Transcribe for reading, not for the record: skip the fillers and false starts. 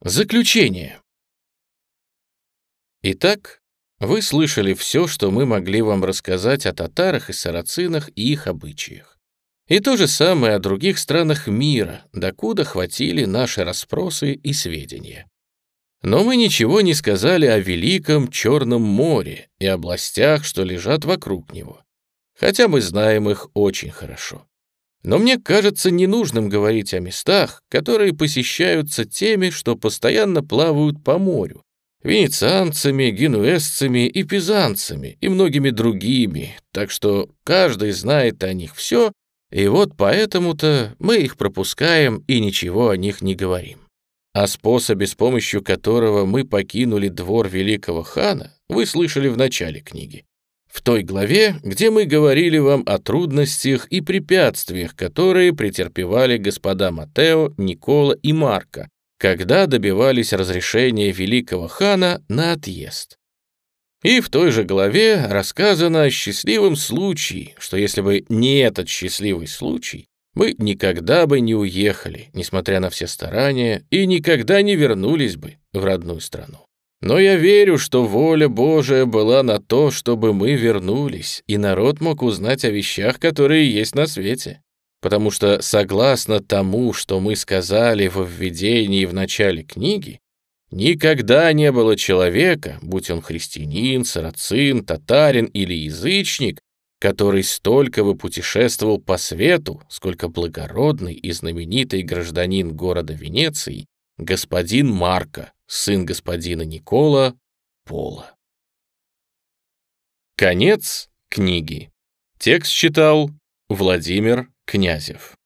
Заключение. Итак, вы слышали все, что мы могли вам рассказать о татарах и сарацинах и их обычаях. И то же самое о других странах мира, докуда хватили наши расспросы и сведения. Но мы ничего не сказали о Великом Черном море и областях, что лежат вокруг него, хотя мы знаем их очень хорошо. Но мне кажется ненужным говорить о местах, которые посещаются теми, что постоянно плавают по морю, венецианцами, генуэзцами и пизанцами и многими другими, так что каждый знает о них все, и вот поэтому-то мы их пропускаем и ничего о них не говорим. О способе, с помощью которого мы покинули двор великого хана, вы слышали в начале книги. В той главе, где мы говорили вам о трудностях и препятствиях, которые претерпевали господа Матео, Никола и Марко, когда добивались разрешения великого хана на отъезд. И в той же главе рассказано о счастливом случае, что если бы не этот счастливый случай, мы никогда бы не уехали, несмотря на все старания, и никогда не вернулись бы в родную страну. Но я верю, что воля Божия была на то, чтобы мы вернулись, и народ мог узнать о вещах, которые есть на свете. Потому что, согласно тому, что мы сказали во введении в начале книги, никогда не было человека, будь он христианин, сарацин, татарин или язычник, который столько бы путешествовал по свету, сколько благородный и знаменитый гражданин города Венеции, господин Марко, сын господина Никола Пола. Конец книги. Текст читал Владимир Князев.